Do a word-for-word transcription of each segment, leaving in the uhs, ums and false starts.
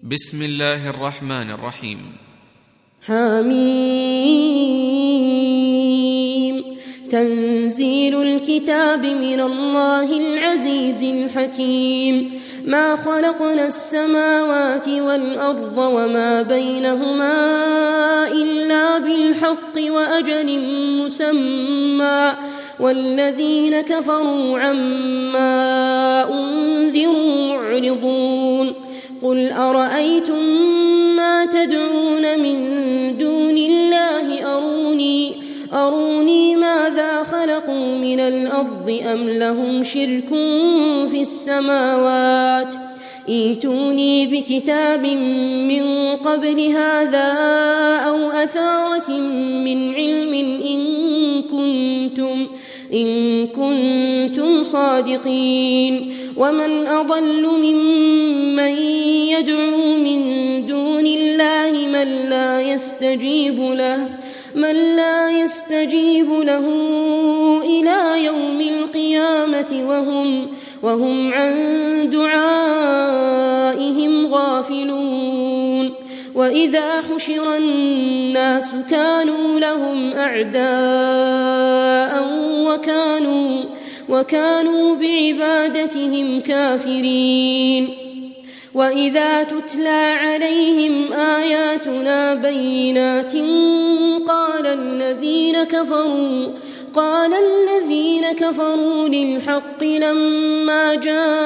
بسم الله الرحمن الرحيم. حميم. تنزيل الكتاب من الله العزيز الحكيم. ما خلقنا السماوات والأرض وما بينهما إلا بالحق وأجل مسمى والذين كفروا عما أنذروا معرضون. قل أرأيتم ما تدعون من دون الله أروني أروني ماذا خلقوا من الأرض أم لهم شرك في السماوات ائتوني بكتاب من قبل هذا أو أثارة من علم إن كنتم إن كنتم صادقين. ومن أضل ممن يدعو من دون الله من لا يستجيب له من لا يستجيب له إلى يوم القيامة وهم وهم عن دعائهم غافلون. وإذا حشر الناس كانوا لهم أعداء وكانوا وكانوا بعبادتهم كافرين. وإذا تتلى عليهم آياتنا بينات قال الذين كفروا قال الذين كفروا للحق لما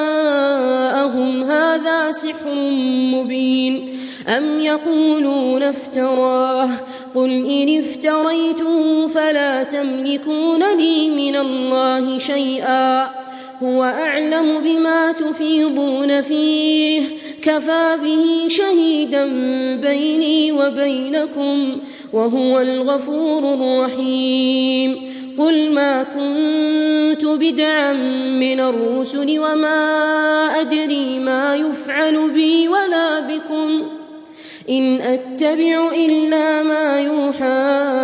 جاءهم هذا سحر مبين أم يقولون افتراه قل إن افتريته فلا تملكون لي من الله شيئا هو أعلم بما تفيضون فيه كفى به شهيدا بيني وبينكم وهو الغفور الرحيم. قل ما كنت بدعا من الرسل وما أدري ما يفعل بي ولا بكم إن أتبع إلا ما يوحى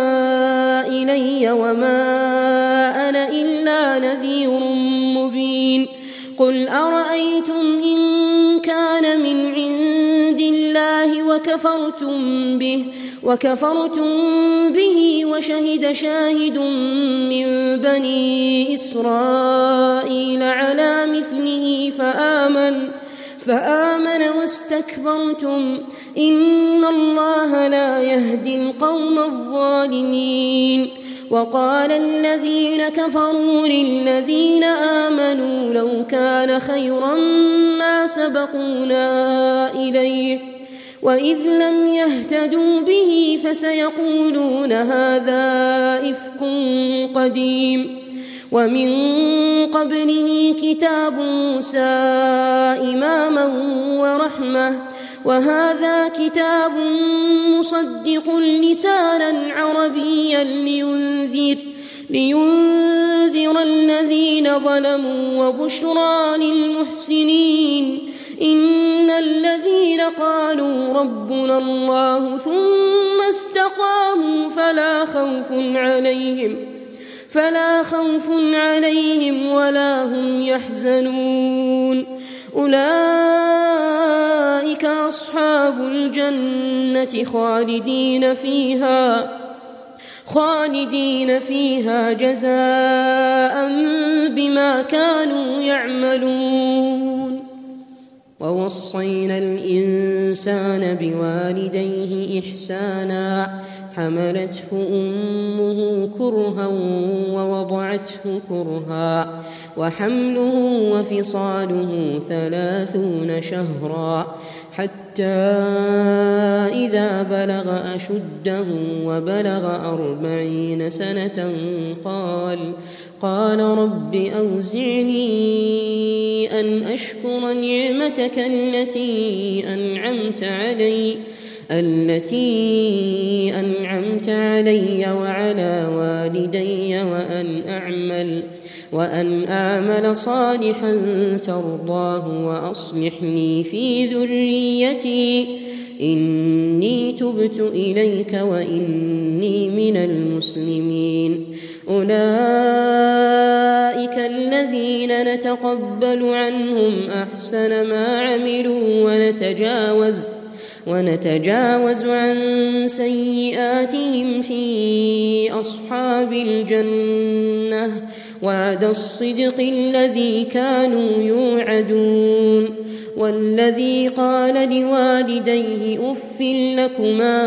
إلي وما أنا إلا نذير مبين. قل أرأيتم إن كان من عند الله وكفرتم به وكفرتم به وشهد شاهد من بني إسرائيل على مثله فآمن فآمن واستكبرتم إن الله لا يهدي القوم الظالمين. وقال الذين كفروا للذين آمنوا لو كان خيرا ما سبقونا إليه وإذ لم يهتدوا به فسيقولون هذا إفك قديم. ومن قبله كتاب موسى إماما ورحمة وهذا كتاب مصدق لسانا عربيا لينذر, لينذر الذين ظلموا وبشرى للمحسنين. إن الذين قالوا ربنا الله ثم استقاموا فلا خوف عليهم فلا خوف عليهم ولا هم يحزنون. أولئك أصحاب الجنة خالدين فيها خالدين فيها جزاء بما كانوا يعملون. ووصينا الإنسان بوالديه إحسانا حملته أمه كرها ووضعته كرها وحمله وفصاله ثلاثون شهرا حتى إذا بلغ أشده وبلغ أربعين سنة قال قال رب أوزعني أن أشكر نعمتك التي أنعمت علي التي أنعمت علي وعلى والدي وأن أعمل وأن أعمل صالحا ترضاه وأصلح لي في ذريتي إني تبت إليك وإني من المسلمين. أولئك الذين نتقبل عنهم أحسن ما عملوا ونتجاوز ونتجاوز عن سيئاتهم في أصحاب الجنة وعد الصدق الذي كانوا يوعدون. والذي قال لوالديه أف لكما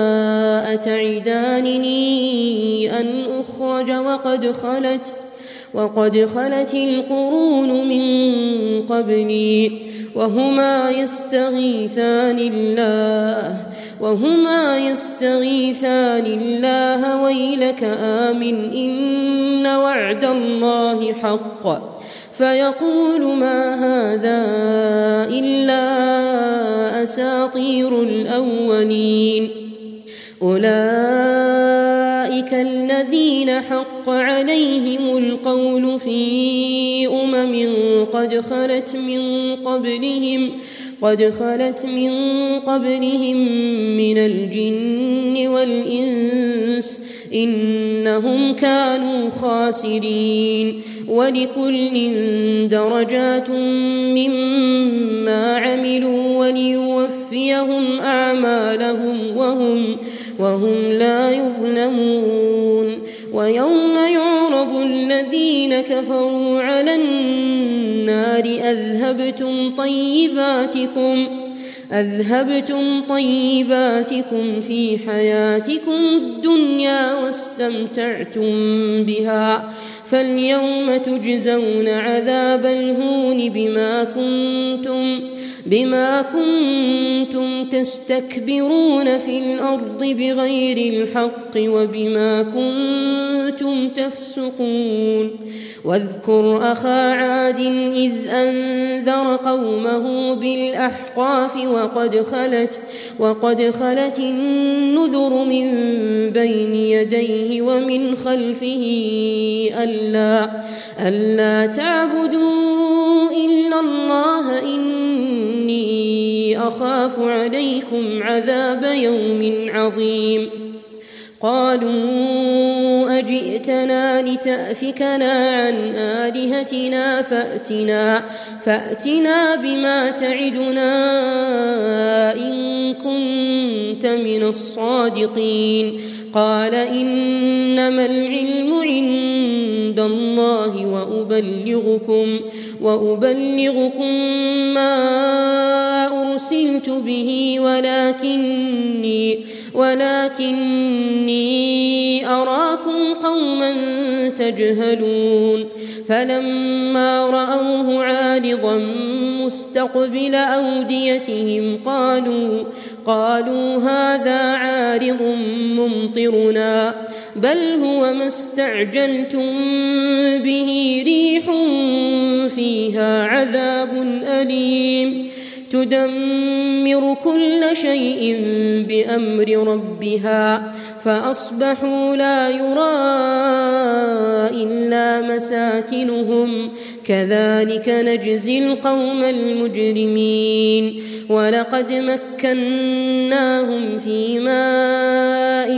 أتعدانني أن أخرج وقد خلت وقد خلت القرون من قبلي وهما يستغيثان الله وهما يستغيثان الله ويلك آمن إن وعد الله حق فيقول ما هذا إلا أساطير الأولين. أولئك الذين حق عليهم القول في أمم قد خلت من قبلهم قد خلت من قبلهم من الجن والإنس إنهم كانوا خاسرين. ولكل درجات مما عملوا وليوفيهم أعمالهم وهم, وهم لا يظلمون. ويوم يعرض الذين كفروا على النار أذهبتم طيباتكم أذهبتم طيباتكم في حياتكم الدنيا واستمتعتم بها فاليوم تجزون عذاب الهون بما كنتم بما كنتم تستكبرون في الأرض بغير الحق وبما كنتم تفسقون. واذكر أخا عاد إذ أنذر قومه بالأحقاف وقد خلت وقد خلت النذر من بين يديه ومن خلفه ألا, ألا تعبدوا إلا الله إني أخاف عليكم عذاب يوم عظيم. قالوا أجئتنا لتأفكنا عن آلهتنا فأتنا, فأتنا بما تعدنا إن كنت من الصادقين. قال إنما العلم عند الله وأبلغكم, وأبلغكم ما أرسلت به ولكني, ولكني أراكم قوما تجهلون. فلما رأوه عارضا مستقبل أوديتهم قالوا, قالوا هذا عارض ممطرنا بل هو ما استعجلتم به ريح فيها عذاب أليم تدمر كل شيء بأمر ربها فأصبحوا لا يرى إلا مساكنهم كذلك نجزي القوم المجرمين. ولقد مكناهم في ماء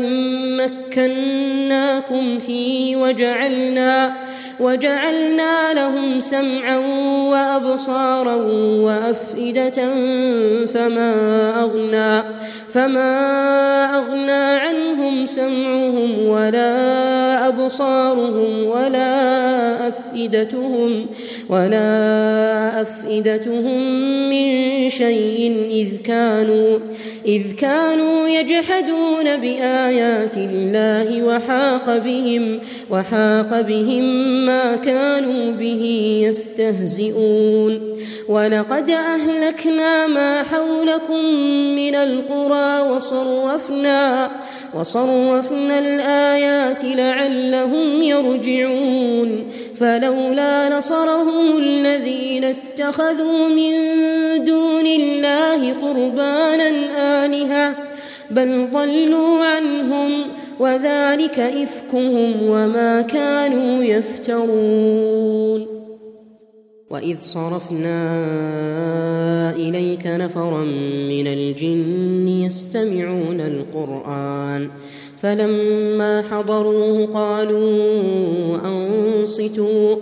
مكناكم فيه وجعلنا, وجعلنا لهم سمعا وأبصارا وأفئدة فما أغنى, فما أغنى عنهم سمعهم ولا أبصارهم ولا أفئدتهم, ولا أفئدتهم من شيء إذ كانوا, إذ كانوا يجحدون بآيات الله وحاق بهم, وحاق بهم ما كانوا به يستهزئون. ولقد أهلكنا ما حولكم من القرى وصرفنا, وصرفنا الآيات لعلهم يرجعون. فلولا نصرهم الذين اتخذوا من دون الله قربانا آلهة بل ضلوا عنهم وذلك إفكهم وما كانوا يفترون. وإذ صرفنا إليك نفرا من الجن يستمعون القرآن فلما حضروه قالوا أنصتوا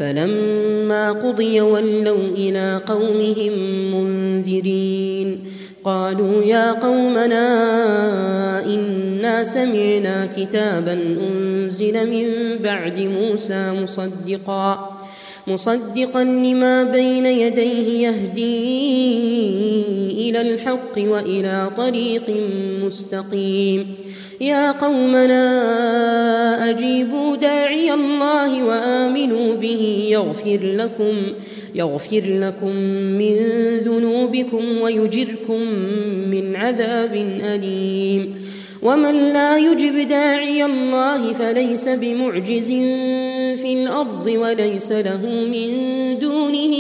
فلما قضي ولوا إلى قومهم منذرين. قالوا يا قومنا إنا سمعنا كتابا أنزل من بعد موسى مصدقا مصدقا لما بين يديه يهدي إلى الحق وإلى طريق مستقيم يا قومنا أجيبوا داعي الله وآمنوا به يغفر لكم يغفر لكم من ذنوبكم ويجركم من عذاب أليم ومن لا يجب داعي الله فليس بمعجز في الأرض وليس له من دونه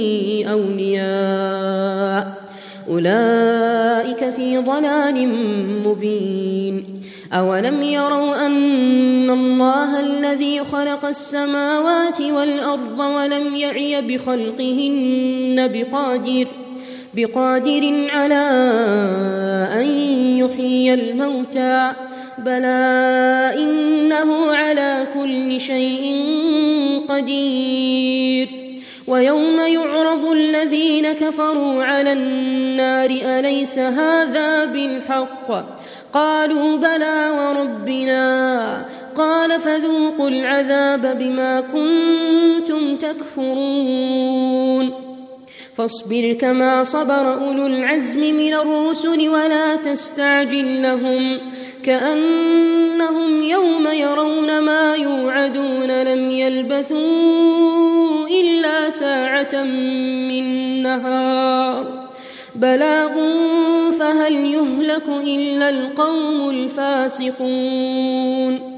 أولياء أولئك في ضلال مبين أولم يروا أن الله الذي خلق السماوات والأرض ولم يعي بخلقهن بقادر بقادر على أن يحيي الموتى بلى إنه على كل شيء قدير ويوم يعرض الذين كفروا على النار أليس هذا بالحق قالوا بلى وربنا قال فذوقوا العذاب بما كنتم تكفرون فاصبر كما صبر أولو العزم من الرسل ولا تستعجل لهم كأنهم يوم يرون ما يوعدون لم يلبثوا إلا ساعة من نهار بلاغ فهل يهلك إلا القوم الفاسقون